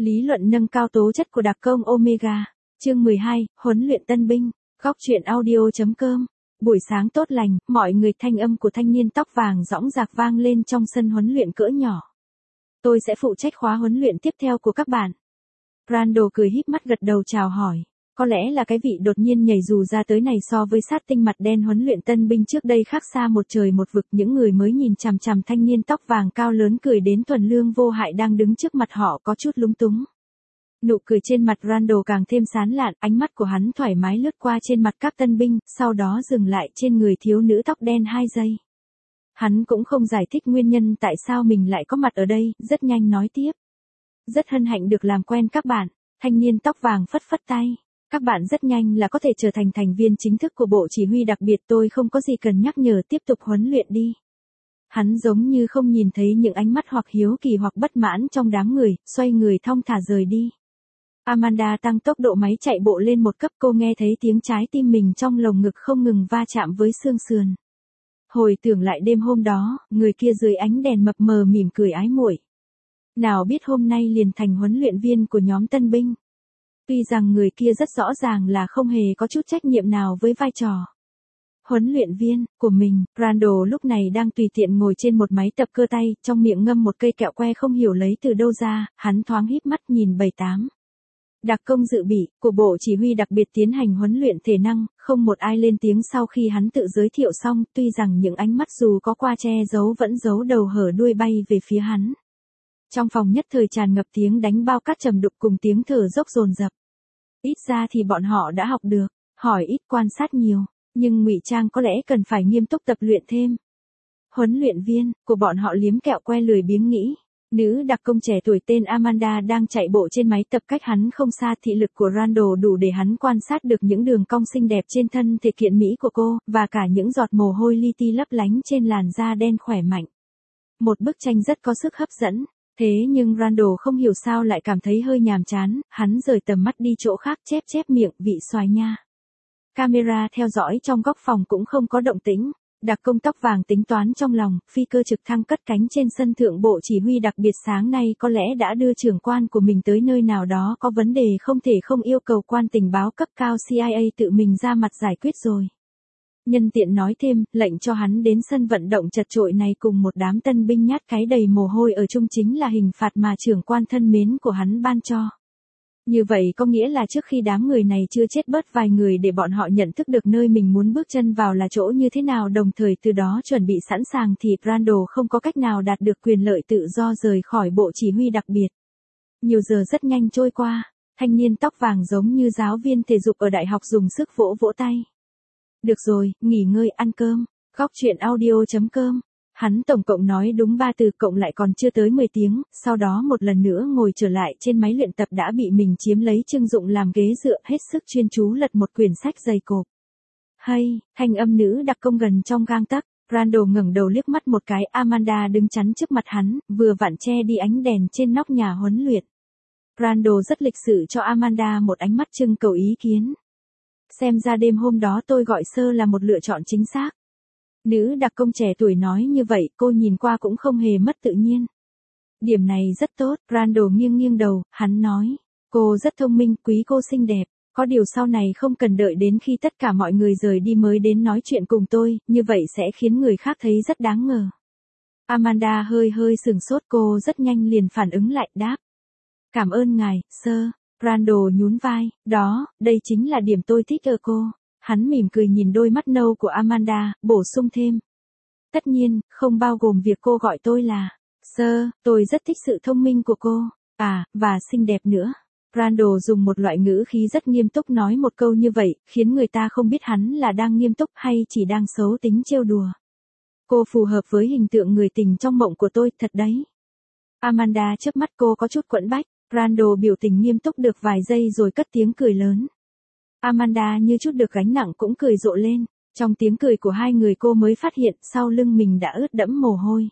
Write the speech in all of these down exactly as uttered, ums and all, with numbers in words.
Lý luận nâng cao tố chất của đặc công Omega. Chương mười hai, huấn luyện tân binh. Góc truyện audio chấm com. Buổi sáng tốt lành, mọi người, thanh âm của thanh niên tóc vàng dõng dạc vang lên trong sân huấn luyện cỡ nhỏ. Tôi sẽ phụ trách khóa huấn luyện tiếp theo của các bạn. Randall cười híp mắt gật đầu chào hỏi. Có lẽ là cái vị đột nhiên nhảy dù ra tới này so với sát tinh mặt đen huấn luyện tân binh trước đây khác xa một trời một vực. Những người mới nhìn chằm chằm thanh niên tóc vàng cao lớn cười đến thuần lương vô hại đang đứng trước mặt họ có chút lúng túng. Nụ cười trên mặt Randall càng thêm sán lạn, ánh mắt của hắn thoải mái lướt qua trên mặt các tân binh, sau đó dừng lại trên người thiếu nữ tóc đen hai giây. Hắn cũng không giải thích nguyên nhân tại sao mình lại có mặt ở đây, rất nhanh nói tiếp. Rất hân hạnh được làm quen các bạn. Thanh niên tóc vàng phất phất tay. Các bạn rất nhanh là có thể trở thành thành viên chính thức của bộ chỉ huy đặc biệt, tôi không có gì cần nhắc nhở, tiếp tục huấn luyện đi. Hắn giống như không nhìn thấy những ánh mắt hoặc hiếu kỳ hoặc bất mãn trong đám người, xoay người thong thả rời đi. Amanda tăng tốc độ máy chạy bộ lên một cấp, cô nghe thấy tiếng trái tim mình trong lồng ngực không ngừng va chạm với xương sườn. Hồi tưởng lại đêm hôm đó, người kia dưới ánh đèn mập mờ mỉm cười ái muội. Nào biết hôm nay liền thành huấn luyện viên của nhóm tân binh. Tuy rằng người kia rất rõ ràng là không hề có chút trách nhiệm nào với vai trò huấn luyện viên của mình. Randall lúc này đang tùy tiện ngồi trên một máy tập cơ tay, trong miệng ngâm một cây kẹo que không hiểu lấy từ đâu ra, hắn thoáng híp mắt nhìn bảy tám. Đặc công dự bị của bộ chỉ huy đặc biệt tiến hành huấn luyện thể năng, không một ai lên tiếng sau khi hắn tự giới thiệu xong, tuy rằng những ánh mắt dù có qua che giấu vẫn giấu đầu hở đuôi bay về phía hắn. Trong phòng nhất thời tràn ngập tiếng đánh bao cát trầm đục cùng tiếng thở dốc dồn dập. Ít ra thì bọn họ đã học được, hỏi ít quan sát nhiều, nhưng ngụy trang có lẽ cần phải nghiêm túc tập luyện thêm. Huấn luyện viên của bọn họ liếm kẹo que lười biếng nghĩ. Nữ đặc công trẻ tuổi tên Amanda đang chạy bộ trên máy tập cách hắn không xa, thị lực của Randall đủ để hắn quan sát được những đường cong xinh đẹp trên thân thể kiện mỹ của cô, và cả những giọt mồ hôi li ti lấp lánh trên làn da đen khỏe mạnh. Một bức tranh rất có sức hấp dẫn. Thế nhưng Randall không hiểu sao lại cảm thấy hơi nhàm chán, hắn rời tầm mắt đi chỗ khác, chép chép miệng, vị xoài nha. Camera theo dõi trong góc phòng cũng không có động tĩnh. Đặc công tóc vàng tính toán trong lòng, phi cơ trực thăng cất cánh trên sân thượng bộ chỉ huy đặc biệt sáng nay có lẽ đã đưa trưởng quan của mình tới nơi nào đó có vấn đề không thể không yêu cầu quan tình báo cấp cao C I A tự mình ra mặt giải quyết rồi. Nhân tiện nói thêm, lệnh cho hắn đến sân vận động chật chội này cùng một đám tân binh nhát cái đầy mồ hôi ở chung chính là hình phạt mà trưởng quan thân mến của hắn ban cho. Như vậy có nghĩa là trước khi đám người này chưa chết bớt vài người để bọn họ nhận thức được nơi mình muốn bước chân vào là chỗ như thế nào, đồng thời từ đó chuẩn bị sẵn sàng thì Randall không có cách nào đạt được quyền lợi tự do rời khỏi bộ chỉ huy đặc biệt. Nhiều giờ rất nhanh trôi qua, thanh niên tóc vàng giống như giáo viên thể dục ở đại học dùng sức vỗ vỗ tay. Được rồi, nghỉ ngơi ăn cơm. Góc truyện audio chấm com. Hắn tổng cộng nói đúng ba từ, cộng lại còn chưa tới mười tiếng, sau đó một lần nữa ngồi trở lại trên máy luyện tập đã bị mình chiếm lấy trưng dụng làm ghế dựa, hết sức chuyên chú lật một quyển sách dày cộp. Hay, thanh âm nữ đặc công gần trong gang tấc. Randall ngẩng đầu liếc mắt một cái, Amanda đứng chắn trước mặt hắn, vừa vặn che đi ánh đèn trên nóc nhà huấn luyện. Randall rất lịch sự cho Amanda một ánh mắt trưng cầu ý kiến. Xem ra đêm hôm đó tôi gọi sơ là một lựa chọn chính xác. Nữ đặc công trẻ tuổi nói như vậy, cô nhìn qua cũng không hề mất tự nhiên. Điểm này rất tốt, Randall nghiêng nghiêng đầu, hắn nói. Cô rất thông minh, quý cô xinh đẹp, có điều sau này không cần đợi đến khi tất cả mọi người rời đi mới đến nói chuyện cùng tôi, như vậy sẽ khiến người khác thấy rất đáng ngờ. Amanda hơi hơi sừng sốt, cô rất nhanh liền phản ứng lại, đáp. Cảm ơn ngài, sơ. Randall nhún vai, đó, đây chính là điểm tôi thích ở cô. Hắn mỉm cười nhìn đôi mắt nâu của Amanda, bổ sung thêm. Tất nhiên, không bao gồm việc cô gọi tôi là sơ, tôi rất thích sự thông minh của cô, à, và xinh đẹp nữa. Randall dùng một loại ngữ khí rất nghiêm túc nói một câu như vậy, khiến người ta không biết hắn là đang nghiêm túc hay chỉ đang xấu tính trêu đùa. Cô phù hợp với hình tượng người tình trong mộng của tôi, thật đấy. Amanda chớp mắt, cô có chút quẫn bách. Randall biểu tình nghiêm túc được vài giây rồi cất tiếng cười lớn. Amanda như chút được gánh nặng cũng cười rộ lên. Trong tiếng cười của hai người cô mới phát hiện sau lưng mình đã ướt đẫm mồ hôi.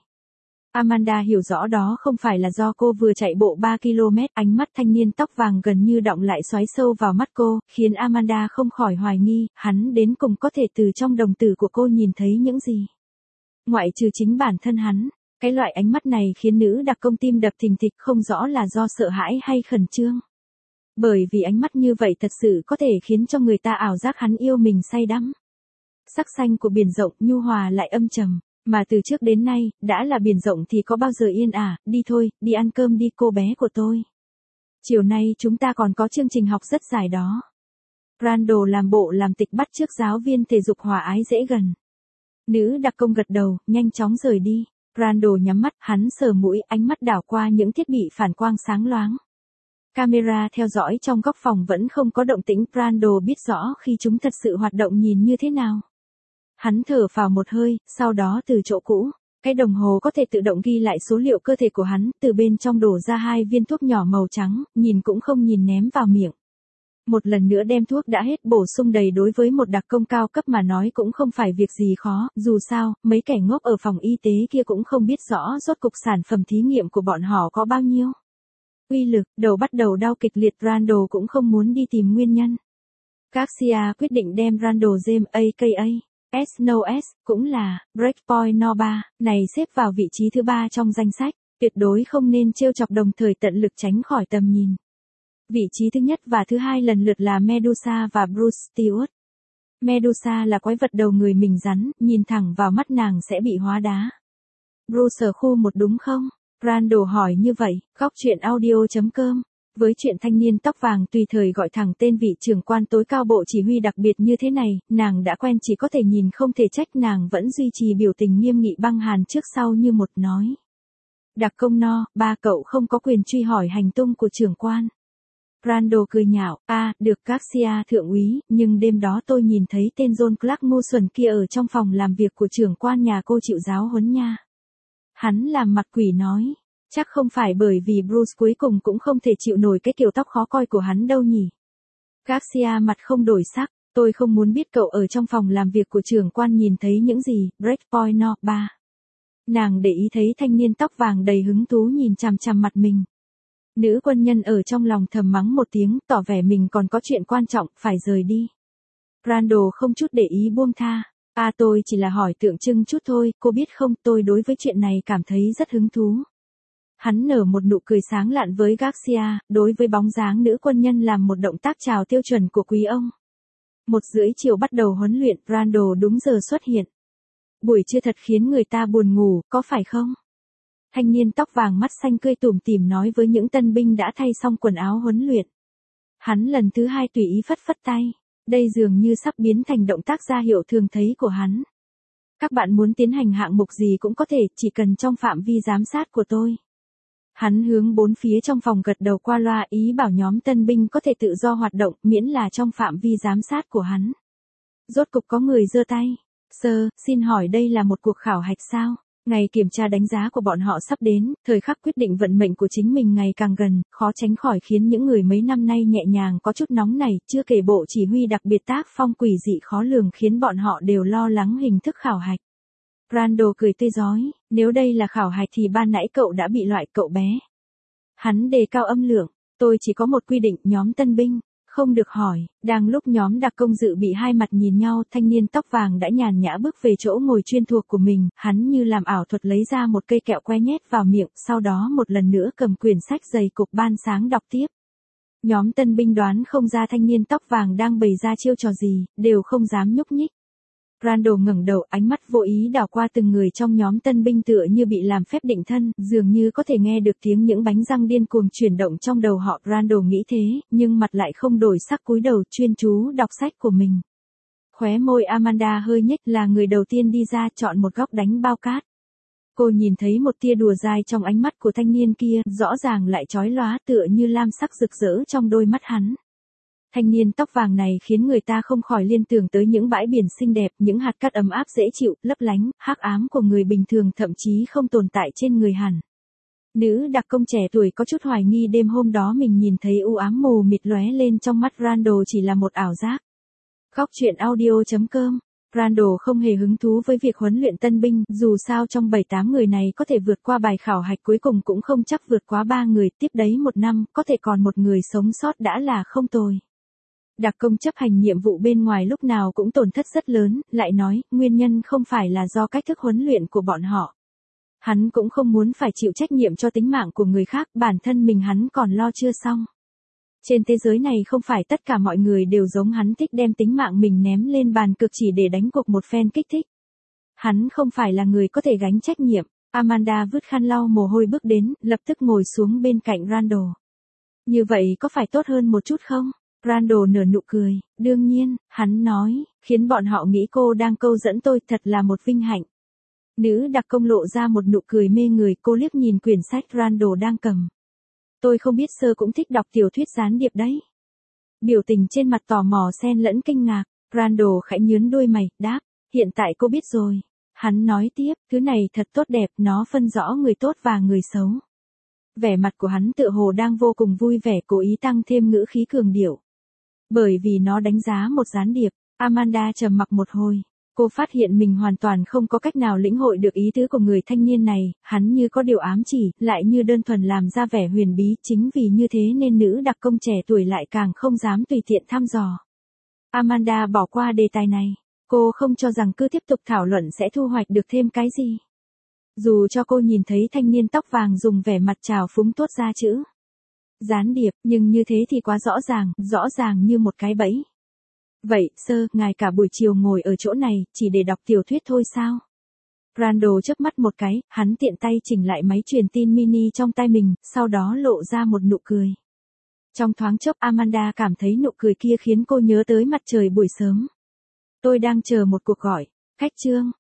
Amanda hiểu rõ đó không phải là do cô vừa chạy bộ ba ki lô mét, ánh mắt thanh niên tóc vàng gần như đọng lại xoáy sâu vào mắt cô, khiến Amanda không khỏi hoài nghi, hắn đến cùng có thể từ trong đồng tử của cô nhìn thấy những gì. Ngoại trừ chính bản thân hắn, Cái loại ánh mắt này khiến nữ đặc công tim đập thình thịch, không rõ là do sợ hãi hay khẩn trương. Bởi vì ánh mắt như vậy thật sự có thể khiến cho người ta ảo giác hắn yêu mình say đắm. Sắc xanh của biển rộng nhu hòa lại âm trầm, mà từ trước đến nay, đã là biển rộng thì có bao giờ yên ả, đi thôi, đi ăn cơm đi cô bé của tôi. Chiều nay chúng ta còn có chương trình học rất dài đó. Randall làm bộ làm tịch bắt chước giáo viên thể dục hòa ái dễ gần. Nữ đặc công gật đầu, nhanh chóng rời đi. Randall nhắm mắt, hắn sờ mũi, ánh mắt đảo qua những thiết bị phản quang sáng loáng. Camera theo dõi trong góc phòng vẫn không có động tĩnh, Randall biết rõ khi chúng thật sự hoạt động nhìn như thế nào. Hắn thở phào một hơi, sau đó từ chỗ cũ, cái đồng hồ có thể tự động ghi lại số liệu cơ thể của hắn, từ bên trong đổ ra hai viên thuốc nhỏ màu trắng, nhìn cũng không nhìn ném vào miệng. Một lần nữa đem thuốc đã hết bổ sung đầy đối với một đặc công cao cấp mà nói cũng không phải việc gì khó, dù sao, mấy kẻ ngốc ở phòng y tế kia cũng không biết rõ rốt cục sản phẩm thí nghiệm của bọn họ có bao nhiêu. Uy lực, đầu bắt đầu đau kịch liệt, Randall cũng không muốn đi tìm nguyên nhân. Garcia quyết định đem Randall James aka S N O S, cũng là Breakpoint No ba, này xếp vào vị trí thứ ba trong danh sách, tuyệt đối không nên trêu chọc đồng thời tận lực tránh khỏi tầm nhìn. Vị trí thứ nhất và thứ hai lần lượt là Medusa và Bruce Stewart. Medusa là quái vật đầu người mình rắn, nhìn thẳng vào mắt nàng sẽ bị hóa đá. Bruce ở khu một đúng không? Randall hỏi như vậy, góc truyện audio chấm com. Với chuyện thanh niên tóc vàng tùy thời gọi thẳng tên vị trưởng quan tối cao bộ chỉ huy đặc biệt như thế này, nàng đã quen, chỉ có thể nhìn không thể trách, nàng vẫn duy trì biểu tình nghiêm nghị băng hàn trước sau như một nói. Đặc công No, ba cậu không có quyền truy hỏi hành tung của trưởng quan. Randall cười nhạo, a, à, được Garcia thượng úy, nhưng đêm đó tôi nhìn thấy tên John Clark ngu xuẩn kia ở trong phòng làm việc của trưởng quan nhà cô chịu giáo huấn nha. Hắn làm mặt quỷ nói, chắc không phải bởi vì Bruce cuối cùng cũng không thể chịu nổi cái kiểu tóc khó coi của hắn đâu nhỉ. Garcia mặt không đổi sắc, tôi không muốn biết cậu ở trong phòng làm việc của trưởng quan nhìn thấy những gì. Breakpoint No ba. Nàng để ý thấy thanh niên tóc vàng đầy hứng thú nhìn chằm chằm mặt mình. Nữ quân nhân ở trong lòng thầm mắng một tiếng, tỏ vẻ mình còn có chuyện quan trọng, phải rời đi. Randall không chút để ý buông tha. À, tôi chỉ là hỏi tượng trưng chút thôi, cô biết không, tôi đối với chuyện này cảm thấy rất hứng thú. Hắn nở một nụ cười sáng lạn với Garcia, đối với bóng dáng nữ quân nhân làm một động tác chào tiêu chuẩn của quý ông. Một rưỡi chiều bắt đầu huấn luyện, Randall đúng giờ xuất hiện. Buổi trưa thật khiến người ta buồn ngủ, có phải không? Thanh niên tóc vàng mắt xanh cười tủm tỉm nói với những tân binh đã thay xong quần áo huấn luyện. Hắn lần thứ hai tùy ý phất phất tay, đây dường như sắp biến thành động tác ra hiệu thường thấy của hắn. Các bạn muốn tiến hành hạng mục gì cũng có thể, chỉ cần trong phạm vi giám sát của tôi. Hắn hướng bốn phía trong phòng gật đầu qua loa, ý bảo nhóm tân binh có thể tự do hoạt động, miễn là trong phạm vi giám sát của hắn. Rốt cục có người giơ tay. Sir, xin hỏi đây là một cuộc khảo hạch sao? Ngày kiểm tra đánh giá của bọn họ sắp đến, thời khắc quyết định vận mệnh của chính mình ngày càng gần, khó tránh khỏi khiến những người mấy năm nay nhẹ nhàng có chút nóng nảy, chưa kể bộ chỉ huy đặc biệt tác phong quỷ dị khó lường khiến bọn họ đều lo lắng hình thức khảo hạch. Randall cười tươi rói, nếu đây là khảo hạch thì ban nãy cậu đã bị loại, cậu bé. Hắn đề cao âm lượng, tôi chỉ có một quy định, nhóm tân binh không được hỏi. Đang lúc nhóm đặc công dự bị hai mặt nhìn nhau, thanh niên tóc vàng đã nhàn nhã bước về chỗ ngồi chuyên thuộc của mình, hắn như làm ảo thuật lấy ra một cây kẹo que nhét vào miệng, sau đó một lần nữa cầm quyển sách dày cục ban sáng đọc tiếp. Nhóm tân binh đoán không ra thanh niên tóc vàng đang bày ra chiêu trò gì, đều không dám nhúc nhích. Randall ngẩng đầu, ánh mắt vô ý đảo qua từng người trong nhóm tân binh tựa như bị làm phép định thân, dường như có thể nghe được tiếng những bánh răng điên cuồng chuyển động trong đầu họ. Randall nghĩ thế, nhưng mặt lại không đổi sắc, cúi đầu chuyên chú đọc sách của mình. Khóe môi Amanda hơi nhếch, là người đầu tiên đi ra, chọn một góc đánh bao cát. Cô nhìn thấy một tia đùa dai trong ánh mắt của thanh niên kia, rõ ràng lại chói lóa tựa như lam sắc rực rỡ trong đôi mắt hắn. Thanh niên tóc vàng này khiến người ta không khỏi liên tưởng tới những bãi biển xinh đẹp, những hạt cát ấm áp dễ chịu, lấp lánh, hắc ám của người bình thường thậm chí không tồn tại trên người hẳn. Nữ đặc công trẻ tuổi có chút hoài nghi đêm hôm đó mình nhìn thấy u ám mù mịt lóe lên trong mắt Randall chỉ là một ảo giác. Góc truyện audio chấm com. Randall không hề hứng thú với việc huấn luyện tân binh, dù sao trong bảy tám người này có thể vượt qua bài khảo hạch cuối cùng cũng không chắc vượt quá ba người, tiếp đấy một năm, có thể còn một người sống sót đã là không tồi. Đặc công chấp hành nhiệm vụ bên ngoài lúc nào cũng tổn thất rất lớn, lại nói, nguyên nhân không phải là do cách thức huấn luyện của bọn họ. Hắn cũng không muốn phải chịu trách nhiệm cho tính mạng của người khác, bản thân mình hắn còn lo chưa xong. Trên thế giới này không phải tất cả mọi người đều giống hắn, thích đem tính mạng mình ném lên bàn cược chỉ để đánh cuộc một phen kích thích. Hắn không phải là người có thể gánh trách nhiệm. Amanda vứt khăn lau mồ hôi bước đến, lập tức ngồi xuống bên cạnh Randall. Như vậy có phải tốt hơn một chút không? Randall nở nụ cười, đương nhiên, hắn nói, khiến bọn họ nghĩ cô đang câu dẫn tôi, thật là một vinh hạnh. Nữ đặc công lộ ra một nụ cười mê người, cô liếc nhìn quyển sách Randall đang cầm. Tôi không biết sơ cũng thích đọc tiểu thuyết gián điệp đấy. Biểu tình trên mặt tò mò xen lẫn kinh ngạc, Randall khẽ nhướng đôi mày, đáp, hiện tại cô biết rồi. Hắn nói tiếp, thứ này thật tốt đẹp, nó phân rõ người tốt và người xấu. Vẻ mặt của hắn tựa hồ đang vô cùng vui vẻ, cố ý tăng thêm ngữ khí cường điệu. Bởi vì nó đánh giá một gián điệp. Amanda trầm mặc một hồi. Cô phát hiện mình hoàn toàn không có cách nào lĩnh hội được ý tứ của người thanh niên này, hắn như có điều ám chỉ, lại như đơn thuần làm ra vẻ huyền bí, chính vì như thế nên nữ đặc công trẻ tuổi lại càng không dám tùy tiện thăm dò. Amanda bỏ qua đề tài này, cô không cho rằng cứ tiếp tục thảo luận sẽ thu hoạch được thêm cái gì. Dù cho cô nhìn thấy thanh niên tóc vàng dùng vẻ mặt trào phúng thốt ra chữ gián điệp, nhưng như thế thì quá rõ ràng, rõ ràng như một cái bẫy. Vậy, sơ, ngài cả buổi chiều ngồi ở chỗ này, chỉ để đọc tiểu thuyết thôi sao? Randall chớp mắt một cái, hắn tiện tay chỉnh lại máy truyền tin mini trong tay mình, sau đó lộ ra một nụ cười. Trong thoáng chốc Amanda cảm thấy nụ cười kia khiến cô nhớ tới mặt trời buổi sớm. Tôi đang chờ một cuộc gọi. Khách trương,